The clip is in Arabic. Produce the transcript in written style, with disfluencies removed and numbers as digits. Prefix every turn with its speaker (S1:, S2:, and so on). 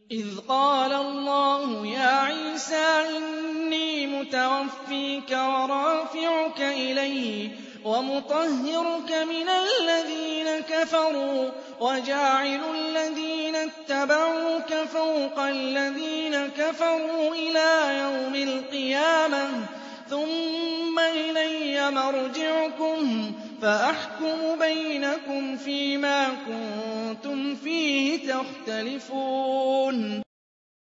S1: إِذْ قَالَ اللَّهُ يَا عِيسَىٰ إِنِّي مُتَوَفِّيكَ وَرَافِعُكَ إِلَيَّ وَمُطَهِّرُكَ مِنَ الَّذِينَ كَفَرُوا وَجَاعِلُ الَّذِينَ اتَّبَعُوكَ فَوْقَ الَّذِينَ كَفَرُوا إِلَىٰ يَوْمِ الْقِيَامَةِ ثُمَّ إِلَيَّ مَرْجِعُكُمْ فَأَحْكُمُ بَيْنَكُمْ فِيمَا كُنتُمْ فِيهِ تَخْتَلِفُونَ